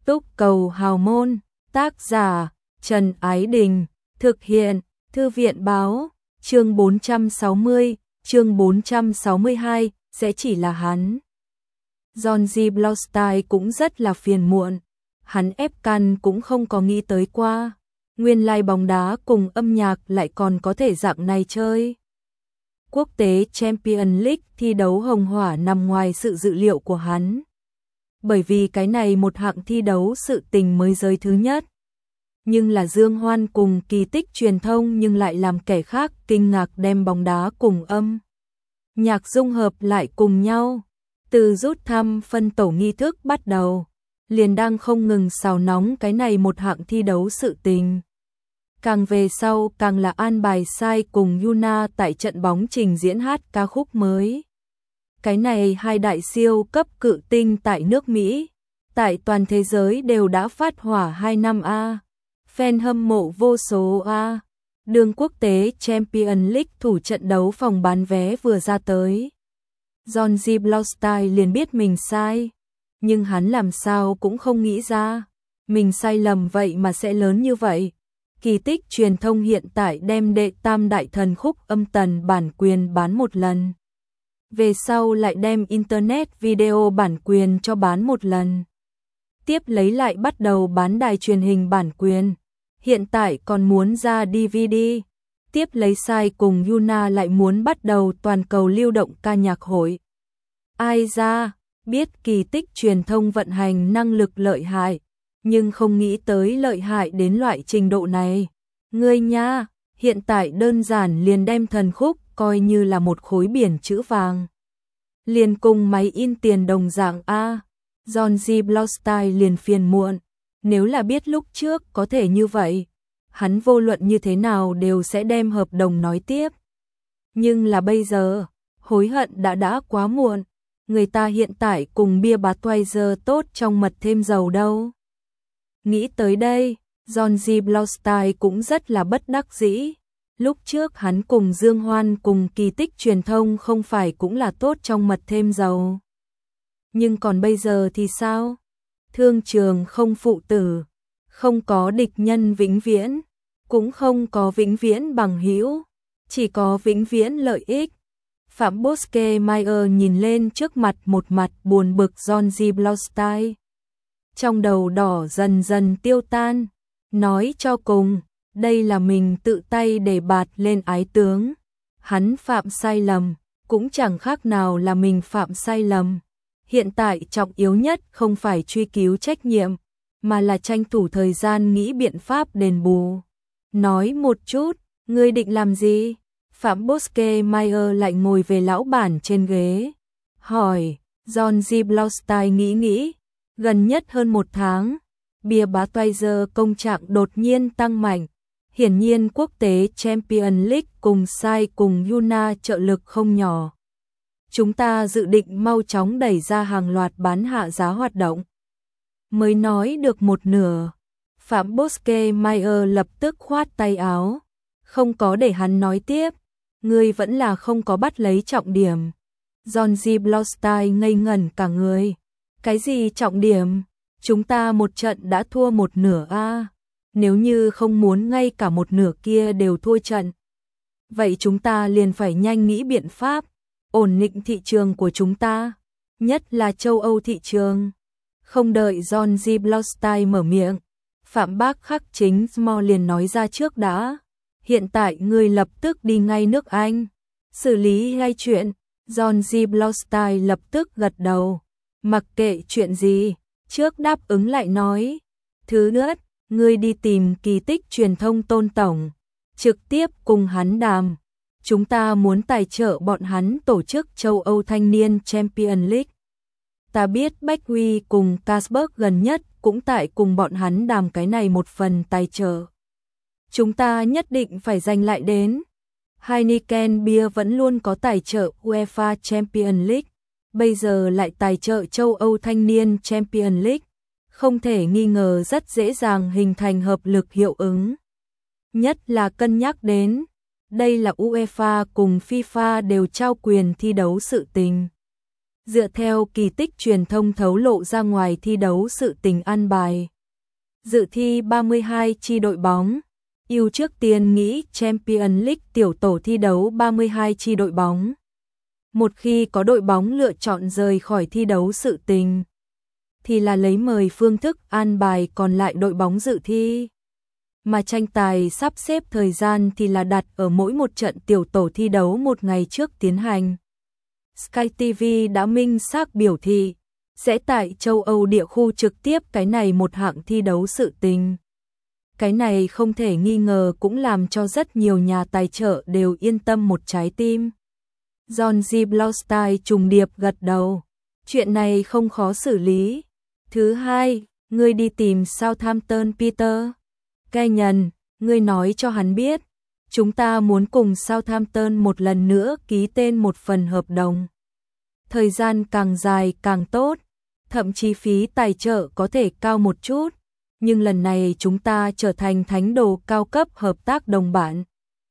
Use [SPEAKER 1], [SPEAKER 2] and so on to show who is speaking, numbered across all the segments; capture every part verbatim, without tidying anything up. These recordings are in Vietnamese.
[SPEAKER 1] Túc Cầu Hào Môn, tác giả Trần Ái Đình, thực hiện Thư viện Báo, chương bốn trăm sáu mươi, chương bốn trăm sáu mươi hai, sẽ chỉ là hắn. John G. Blaustein cũng rất là phiền muộn, hắn ép căn cũng không có nghĩ tới qua, nguyên lai bóng đá cùng âm nhạc lại còn có thể dạng này chơi. Quốc tế Champions League thi đấu hồng hỏa nằm ngoài sự dự liệu của hắn. Bởi vì cái này một hạng thi đấu sự tình mới giới thứ nhất. Nhưng là Dương Hoan cùng Kỳ Tích truyền thông nhưng lại làm kẻ khác kinh ngạc đem bóng đá cùng âm nhạc dung hợp lại cùng nhau. Từ rút thăm phân tổ nghi thức bắt đầu, liền đang không ngừng xào nóng cái này một hạng thi đấu sự tình. Càng về sau càng là an bài Sai cùng Yuna tại trận bóng trình diễn hát ca khúc mới. Cái này hai đại siêu cấp cự tinh tại nước Mỹ, tại toàn thế giới đều đã phát hỏa hai năm a. Fan hâm mộ vô số a. Đường quốc tế Champions League thủ trận đấu phòng bán vé vừa ra tới. John G. Blaustein liền biết mình sai, nhưng hắn làm sao cũng không nghĩ ra, mình sai lầm vậy mà sẽ lớn như vậy. Kỳ Tích truyền thông hiện tại đem đệ tam đại thần khúc âm tần bản quyền bán một lần. Về sau lại đem Internet video bản quyền cho bán một lần. Tiếp lấy lại bắt đầu bán đài truyền hình bản quyền. Hiện tại còn muốn ra đê vê đê. Tiếp lấy Sai cùng Yuna lại muốn bắt đầu toàn cầu lưu động ca nhạc hội. Ai ra, biết Kỳ Tích truyền thông vận hành năng lực lợi hại, nhưng không nghĩ tới lợi hại đến loại trình độ này. Ngươi nha, hiện tại đơn giản liền đem thần khúc coi như là một khối biển chữ vàng. Liền cùng máy in tiền đồng dạng A. John G. Blaustein liền phiền muộn. Nếu là biết lúc trước có thể như vậy, hắn vô luận như thế nào đều sẽ đem hợp đồng nói tiếp. Nhưng là bây giờ, hối hận đã đã quá muộn. Người ta hiện tại cùng bia Budweiser tốt trong mật thêm dầu đâu. Nghĩ tới đây, John G. Blaustein cũng rất là bất đắc dĩ. Lúc trước hắn cùng Dương Hoan cùng Kỳ Tích truyền thông không phải cũng là tốt trong mật thêm dầu. Nhưng còn bây giờ thì sao? Thương trường không phụ tử, không có địch nhân vĩnh viễn, cũng không có vĩnh viễn bằng hữu, chỉ có vĩnh viễn lợi ích. Phạm Bosque-Mayer nhìn lên trước mặt một mặt buồn bực John G. Blaustein. Trong đầu đỏ dần dần tiêu tan, nói cho cùng, đây là mình tự tay để bạt lên ái tướng. Hắn phạm sai lầm, cũng chẳng khác nào là mình phạm sai lầm. Hiện tại trọng yếu nhất không phải truy cứu trách nhiệm, mà là tranh thủ thời gian nghĩ biện pháp đền bù. Nói một chút, ngươi định làm gì? Phạm Bosque-Mayer lại ngồi về lão bản trên ghế. Hỏi, John G. Blaustein nghĩ nghĩ, gần nhất hơn một tháng, bia Budweiser công trạng đột nhiên tăng mạnh. Hiển nhiên quốc tế Champions League cùng Sai cùng Yuna trợ lực không nhỏ. Chúng ta dự định mau chóng đẩy ra hàng loạt bán hạ giá hoạt động. Mới nói được một nửa, Phạm Bosque-Mayer lập tức khoát tay áo. Không có để hắn nói tiếp, ngươi vẫn là không có bắt lấy trọng điểm. John G. Blaustein ngây ngẩn cả người. Cái gì trọng điểm? Chúng ta một trận đã thua một nửa a. Nếu như không muốn ngay cả một nửa kia đều thua trận, vậy chúng ta liền phải nhanh nghĩ biện pháp ổn định thị trường của chúng ta, nhất là châu Âu thị trường. Không đợi John G. Blaustein mở miệng, Phạm Bác Khắc Chính Small liền nói ra trước đã. Hiện tại ngươi lập tức đi ngay nước Anh, xử lý ngay chuyện. John G. Blaustein lập tức gật đầu. Mặc kệ chuyện gì, trước đáp ứng lại nói. Thứ nữa, ngươi đi tìm Kỳ Tích truyền thông Tôn tổng, trực tiếp cùng hắn đàm. Chúng ta muốn tài trợ bọn hắn tổ chức châu Âu Thanh niên Champions League. Ta biết Bách Huy cùng Casberg gần nhất cũng tại cùng bọn hắn đàm cái này một phần tài trợ. Chúng ta nhất định phải giành lại đến. Heineken Bia vẫn luôn có tài trợ UEFA Champions League, bây giờ lại tài trợ châu Âu Thanh niên Champions League. Không thể nghi ngờ rất dễ dàng hình thành hợp lực hiệu ứng. Nhất là cân nhắc đến, đây là UEFA cùng FIFA đều trao quyền thi đấu sự tình. Dựa theo kỳ tích truyền thông thấu lộ ra ngoài thi đấu sự tình an bài. Dự thi ba mươi hai chi đội bóng. Yêu trước tiên nghĩ Champions League tiểu tổ thi đấu ba mươi hai chi đội bóng. Một khi có đội bóng lựa chọn rời khỏi thi đấu sự tình, thì là lấy mời phương thức an bài còn lại đội bóng dự thi. Mà tranh tài sắp xếp thời gian thì là đặt ở mỗi một trận tiểu tổ thi đấu một ngày trước tiến hành. Sky ti vi đã minh xác biểu thị sẽ tại châu Âu địa khu trực tiếp cái này một hạng thi đấu sự tình. Cái này không thể nghi ngờ cũng làm cho rất nhiều nhà tài trợ đều yên tâm một trái tim. John Ziblowstein trùng điệp gật đầu. Chuyện này không khó xử lý. Thứ hai, ngươi đi tìm Southampton Peter. Kenyon, ngươi nói cho hắn biết, chúng ta muốn cùng Southampton một lần nữa ký tên một phần hợp đồng. Thời gian càng dài càng tốt, thậm chí phí tài trợ có thể cao một chút, nhưng lần này chúng ta trở thành thánh đồ cao cấp hợp tác đồng bạn.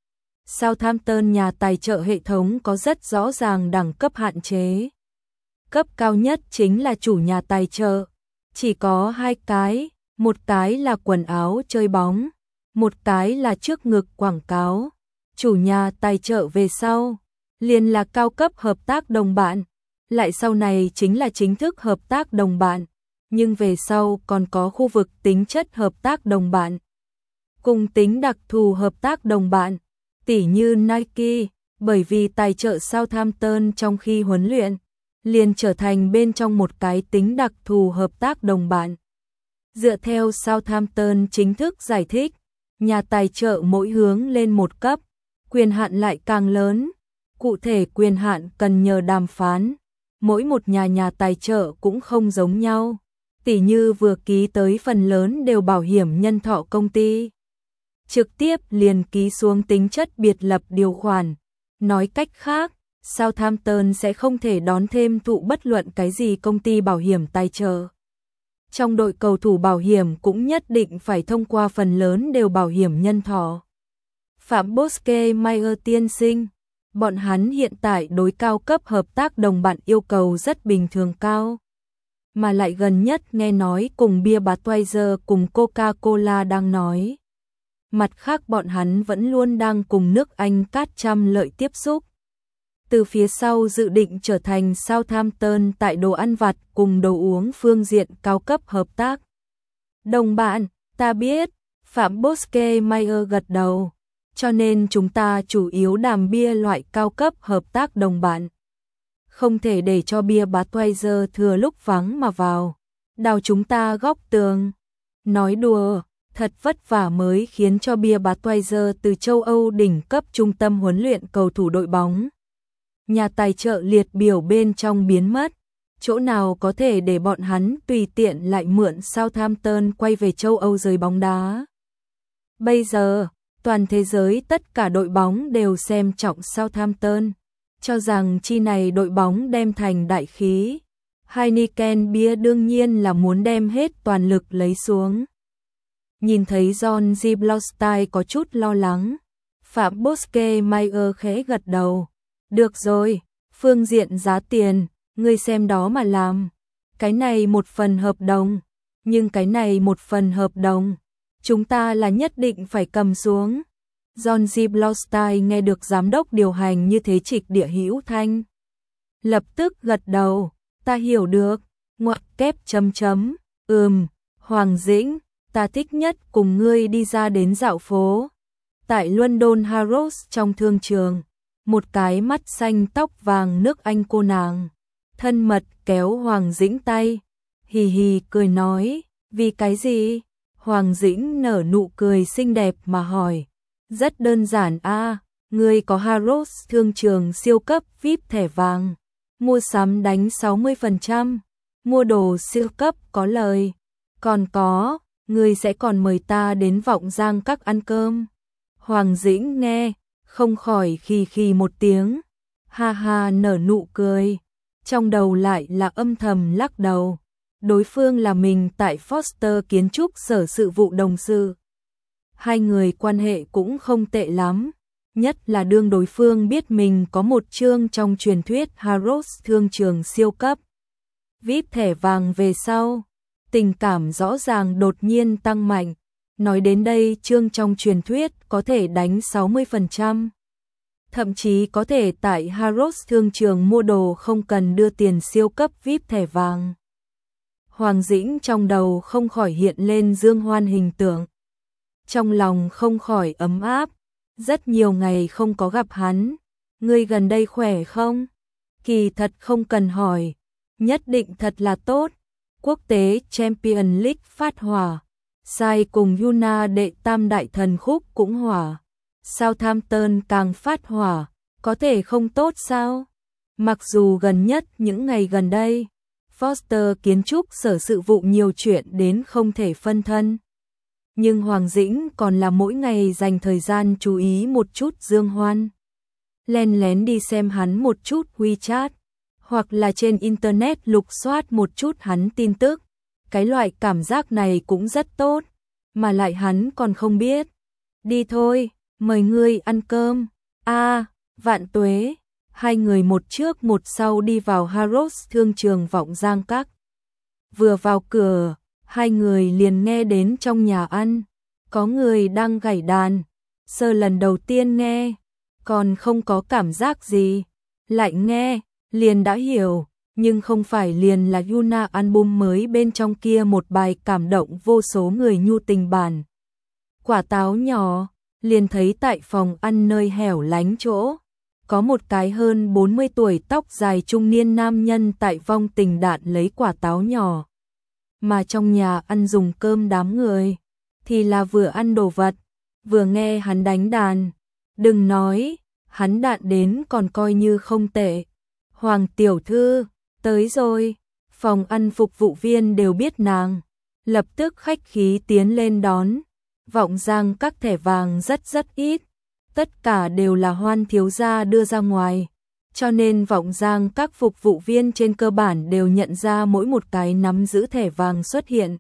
[SPEAKER 1] Southampton nhà tài trợ hệ thống có rất rõ ràng đẳng cấp hạn chế. Cấp cao nhất chính là chủ nhà tài trợ, chỉ có hai cái, một cái là quần áo chơi bóng, một cái là trước ngực quảng cáo. Chủ nhà tài trợ về sau, liền là cao cấp hợp tác đồng bạn, lại sau này chính là chính thức hợp tác đồng bạn, nhưng về sau còn có khu vực tính chất hợp tác đồng bạn, cùng tính đặc thù hợp tác đồng bạn, tỉ như Nike, bởi vì tài trợ Southampton trong khi huấn luyện, liền trở thành bên trong một cái tính đặc thù hợp tác đồng bạn. Dựa theo Southampton chính thức giải thích, nhà tài trợ mỗi hướng lên một cấp, quyền hạn lại càng lớn, cụ thể quyền hạn cần nhờ đàm phán, mỗi một nhà nhà tài trợ cũng không giống nhau, tỉ như vừa ký tới phần lớn đều bảo hiểm nhân thọ công ty. Trực tiếp liền ký xuống tính chất biệt lập điều khoản, nói cách khác, Southampton sẽ không thể đón thêm thụ bất luận cái gì công ty bảo hiểm tài trợ. Trong đội cầu thủ bảo hiểm cũng nhất định phải thông qua phần lớn đều bảo hiểm nhân thọ. Phạm Bosque Mayer tiên sinh, bọn hắn hiện tại đối cao cấp hợp tác đồng bạn yêu cầu rất bình thường cao. Mà lại gần nhất nghe nói cùng bia Budweiser cùng Coca-Cola đang nói. Mặt khác bọn hắn vẫn luôn đang cùng nước Anh cát trăm lợi tiếp xúc. Từ phía sau dự định trở thành Southampton tại đồ ăn vặt cùng đồ uống phương diện cao cấp hợp tác. Đồng bạn, ta biết, Phạm Bosque Mayer gật đầu, cho nên chúng ta chủ yếu đàm bia loại cao cấp hợp tác đồng bạn. Không thể để cho bia Budweiser thừa lúc vắng mà vào, đào chúng ta góc tường. Nói đùa, thật vất vả mới khiến cho bia Budweiser từ châu Âu đỉnh cấp trung tâm huấn luyện cầu thủ đội bóng. Nhà tài trợ liệt biểu bên trong biến mất, chỗ nào có thể để bọn hắn tùy tiện lại mượn Southampton quay về châu Âu giới bóng đá. Bây giờ, toàn thế giới tất cả đội bóng đều xem trọng Southampton, cho rằng chi này đội bóng đem thành đại khí. Heineken bia đương nhiên là muốn đem hết toàn lực lấy xuống. Nhìn thấy John Ziblowstein có chút lo lắng, Phạm Bosque Mayer khẽ gật đầu. Được rồi, phương diện giá tiền, ngươi xem đó mà làm. Cái này một phần hợp đồng, nhưng cái này một phần hợp đồng, chúng ta là nhất định phải cầm xuống. John Ziblowstein nghe được giám đốc điều hành như thế trịch địa hữu thanh. Lập tức gật đầu, ta hiểu được, ngoặc kép chấm chấm, ừm, Hoàng Dĩnh, ta thích nhất cùng ngươi đi ra đến dạo phố. Tại London Harrods trong thương trường, một cái mắt xanh tóc vàng nước Anh cô nàng, thân mật kéo Hoàng Dĩnh tay, hì hì cười nói, vì cái gì? Hoàng Dĩnh nở nụ cười xinh đẹp mà hỏi, rất đơn giản a, ngươi có Harrods thương trường siêu cấp vi ai pi thẻ vàng, mua sắm đánh sáu mươi phần trăm, mua đồ siêu cấp có lời, còn có, ngươi sẽ còn mời ta đến Vọng Giang các ăn cơm. Hoàng Dĩnh nghe, không khỏi khì khì một tiếng, ha ha nở nụ cười, trong đầu lại là âm thầm lắc đầu. Đối phương là mình tại Foster kiến trúc sở sự vụ đồng sự. Hai người quan hệ cũng không tệ lắm, nhất là đương đối phương biết mình có một chương trong truyền thuyết Harrods thương trường siêu cấp vê i pê thẻ vàng về sau, tình cảm rõ ràng đột nhiên tăng mạnh. Nói đến đây, chương trong truyền thuyết có thể đánh sáu mươi phần trăm. Thậm chí có thể tại Harrods thương trường mua đồ không cần đưa tiền siêu cấp vê i pê thẻ vàng. Hoàng Dĩnh trong đầu không khỏi hiện lên Dương Hoan hình tượng. Trong lòng không khỏi ấm áp, rất nhiều ngày không có gặp hắn. Ngươi gần đây khỏe không? Kỳ thật không cần hỏi, nhất định thật là tốt. Quốc tế Champions League phát hỏa, Sai cùng Yuna đệ tam đại thần khúc cũng hỏa. Southampton càng phát hỏa, có thể không tốt sao? Mặc dù gần nhất những ngày gần đây, Foster kiến trúc sở sự vụ nhiều chuyện đến không thể phân thân. Nhưng Hoàng Dĩnh còn là mỗi ngày dành thời gian chú ý một chút Dương Hoan. Len lén đi xem hắn một chút WeChat, hoặc là trên Internet lục soát một chút hắn tin tức. Cái loại cảm giác này cũng rất tốt, mà lại hắn còn không biết. Đi thôi, mời ngươi ăn cơm. A, à, Vạn Tuế. Hai người một trước một sau đi vào Harrods thương trường Vọng Giang Các. Vừa vào cửa, hai người liền nghe đến trong nhà ăn có người đang gảy đàn. Sơ lần đầu tiên nghe, còn không có cảm giác gì, lại nghe, liền đã hiểu, nhưng không phải liền là Yuna album mới bên trong kia một bài cảm động vô số người nhu tình bản. Quả táo nhỏ, liền thấy tại phòng ăn nơi hẻo lánh chỗ, có một cái hơn bốn mươi tuổi tóc dài trung niên nam nhân tại vong tình đạn lấy quả táo nhỏ. Mà trong nhà ăn dùng cơm đám người, thì là vừa ăn đồ vật, vừa nghe hắn đánh đàn. Đừng nói, hắn đạn đến còn coi như không tệ. Hoàng tiểu thư, tới rồi. Phòng ăn phục vụ viên đều biết nàng, lập tức khách khí tiến lên đón. Vọng Giang các thẻ vàng rất rất ít, tất cả đều là Hoan thiếu gia đưa ra ngoài, cho nên Vọng Giang các phục vụ viên trên cơ bản đều nhận ra mỗi một cái nắm giữ thẻ vàng xuất hiện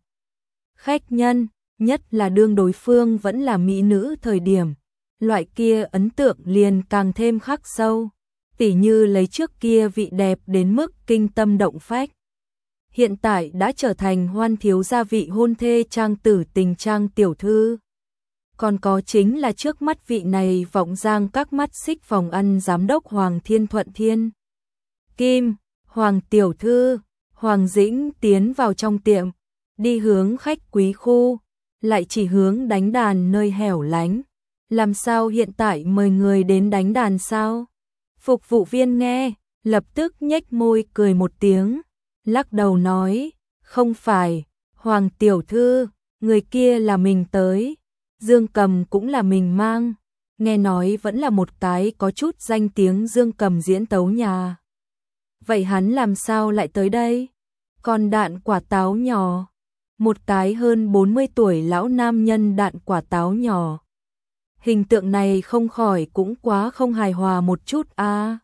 [SPEAKER 1] khách nhân, nhất là đương đối phương vẫn là mỹ nữ thời điểm, loại kia ấn tượng liền càng thêm khắc sâu, tỉ như lấy trước kia vị đẹp đến mức kinh tâm động phách, hiện tại đã trở thành Hoan thiếu gia vị hôn thê trang tử tình trang tiểu thư. Còn có chính là trước mắt vị này Vọng Giang các mắt xích phòng ăn giám đốc Hoàng Thiên Thuận Thiên. Kim, Hoàng tiểu thư. Hoàng Dĩnh tiến vào trong tiệm, đi hướng khách quý khu, lại chỉ hướng đánh đàn nơi hẻo lánh. Làm sao hiện tại mời người đến đánh đàn sao? Phục vụ viên nghe, lập tức nhếch môi cười một tiếng, lắc đầu nói, không phải, Hoàng tiểu thư, người kia là mình tới. Dương cầm cũng là mình mang, nghe nói vẫn là một cái có chút danh tiếng dương cầm diễn tấu nhà. Vậy hắn làm sao lại tới đây? Còn đạn quả táo nhỏ, một cái hơn bốn mươi tuổi lão nam nhân đạn quả táo nhỏ. Hình tượng này không khỏi cũng quá không hài hòa một chút a. À.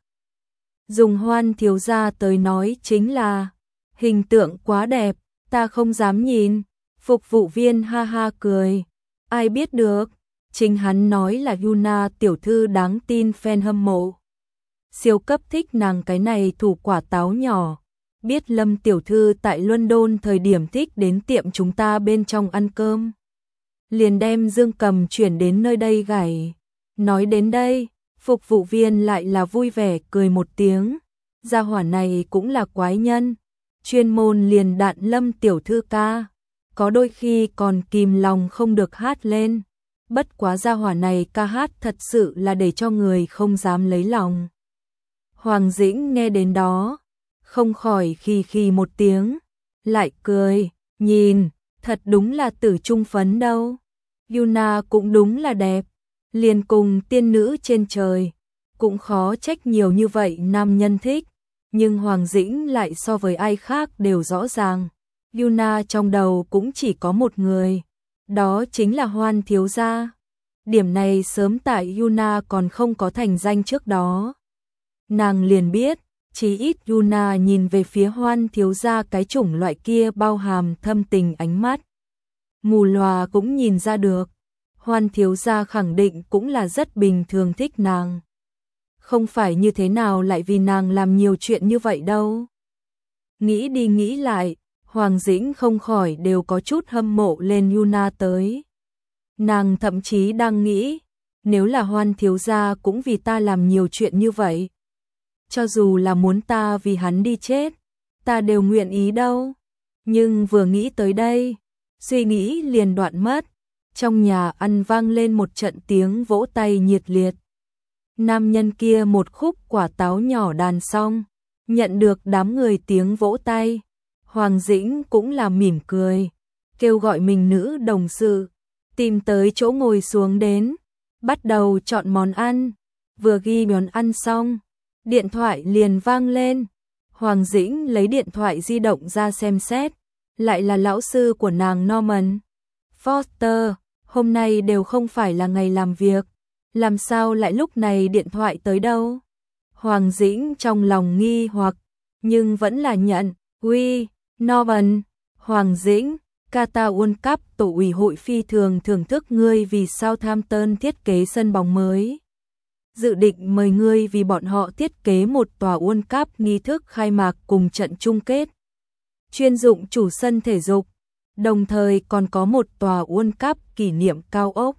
[SPEAKER 1] Dùng Hoan thiếu gia tới nói chính là, hình tượng quá đẹp, ta không dám nhìn. Phục vụ viên ha ha cười. Ai biết được, chính hắn nói là Yuna tiểu thư đáng tin fan hâm mộ. Siêu cấp thích nàng cái này thủ quả táo nhỏ. Biết Lâm tiểu thư tại London thời điểm thích đến tiệm chúng ta bên trong ăn cơm. Liền đem dương cầm chuyển đến nơi đây gảy. Nói đến đây, phục vụ viên lại là vui vẻ cười một tiếng. Gia hỏa này cũng là quái nhân. Chuyên môn liền đạn Lâm tiểu thư ca. Có đôi khi còn kìm lòng không được hát lên. Bất quá gia hỏa này ca hát thật sự là để cho người không dám lấy lòng. Hoàng Dĩnh nghe đến đó, không khỏi khì khì một tiếng, lại cười, nhìn, thật đúng là tử trung phấn đâu. Yuna cũng đúng là đẹp, liền cùng tiên nữ trên trời, cũng khó trách nhiều như vậy nam nhân thích, nhưng Hoàng Dĩnh lại so với ai khác đều rõ ràng. Yuna trong đầu cũng chỉ có một người, đó chính là Hoan thiếu gia. Điểm này sớm tại Yuna còn không có thành danh trước đó. Nàng liền biết, chí ít Yuna nhìn về phía Hoan thiếu gia cái chủng loại kia bao hàm thâm tình ánh mắt. Mù lòa cũng nhìn ra được. Hoan thiếu gia khẳng định cũng là rất bình thường thích nàng. Không phải như thế nào lại vì nàng làm nhiều chuyện như vậy đâu. Nghĩ đi nghĩ lại, Hoàng Dĩnh không khỏi đều có chút hâm mộ lên Yuna tới. Nàng thậm chí đang nghĩ, nếu là Hoan thiếu gia cũng vì ta làm nhiều chuyện như vậy. Cho dù là muốn ta vì hắn đi chết, ta đều nguyện ý đâu. Nhưng vừa nghĩ tới đây, suy nghĩ liền đoạn mất. Trong nhà ăn vang lên một trận tiếng vỗ tay nhiệt liệt. Nam nhân kia một khúc quả táo nhỏ đàn xong, nhận được đám người tiếng vỗ tay. Hoàng Dĩnh cũng là mỉm cười, kêu gọi mình nữ đồng sự, tìm tới chỗ ngồi xuống đến, bắt đầu chọn món ăn. Vừa ghi món ăn xong, điện thoại liền vang lên. Hoàng Dĩnh lấy điện thoại di động ra xem xét, lại là lão sư của nàng Norman Foster. Hôm nay đều không phải là ngày làm việc, làm sao lại lúc này điện thoại tới đâu? Hoàng Dĩnh trong lòng nghi hoặc, nhưng vẫn là nhận. Uy, Norman. Hoàng Dĩnh, Qatar World Cup tổ ủy hội phi thường thưởng thức ngươi vì Southampton thiết kế sân bóng mới. Dự định mời ngươi vì bọn họ thiết kế một tòa World Cup nghi thức khai mạc cùng trận chung kết. Chuyên dụng chủ sân thể dục, đồng thời còn có một tòa World Cup kỷ niệm cao ốc.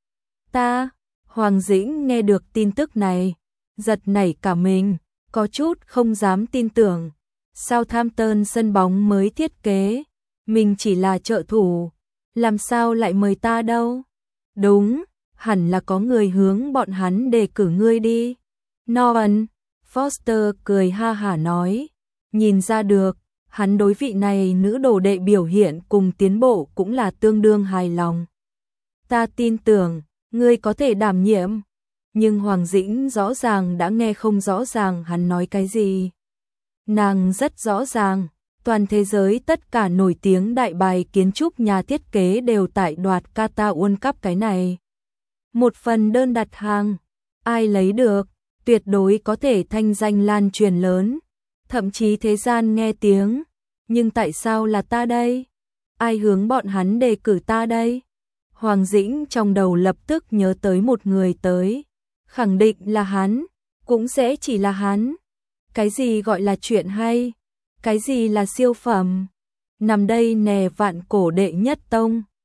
[SPEAKER 1] Ta, Hoàng Dĩnh nghe được tin tức này, giật nảy cả mình, có chút không dám tin tưởng. Southampton sân bóng mới thiết kế, mình chỉ là trợ thủ, làm sao lại mời ta đâu? Đúng, hẳn là có người hướng bọn hắn đề cử ngươi đi. Norman Foster cười ha hả nói, nhìn ra được, hắn đối vị này nữ đồ đệ biểu hiện cùng tiến bộ cũng là tương đương hài lòng. Ta tin tưởng, ngươi có thể đảm nhiệm. Nhưng Hoàng Dĩnh rõ ràng đã nghe không rõ ràng hắn nói cái gì. Nàng rất rõ ràng, toàn thế giới tất cả nổi tiếng đại bài kiến trúc nhà thiết kế đều tại đoạt Qatar World Cup cái này. Một phần đơn đặt hàng, ai lấy được, tuyệt đối có thể thanh danh lan truyền lớn, thậm chí thế gian nghe tiếng. Nhưng tại sao là ta đây? Ai hướng bọn hắn đề cử ta đây? Hoàng Dĩnh trong đầu lập tức nhớ tới một người tới, khẳng định là hắn, cũng sẽ chỉ là hắn. Cái gì gọi là chuyện hay? Cái gì là siêu phẩm? Nằm đây nè vạn cổ đệ nhất tông.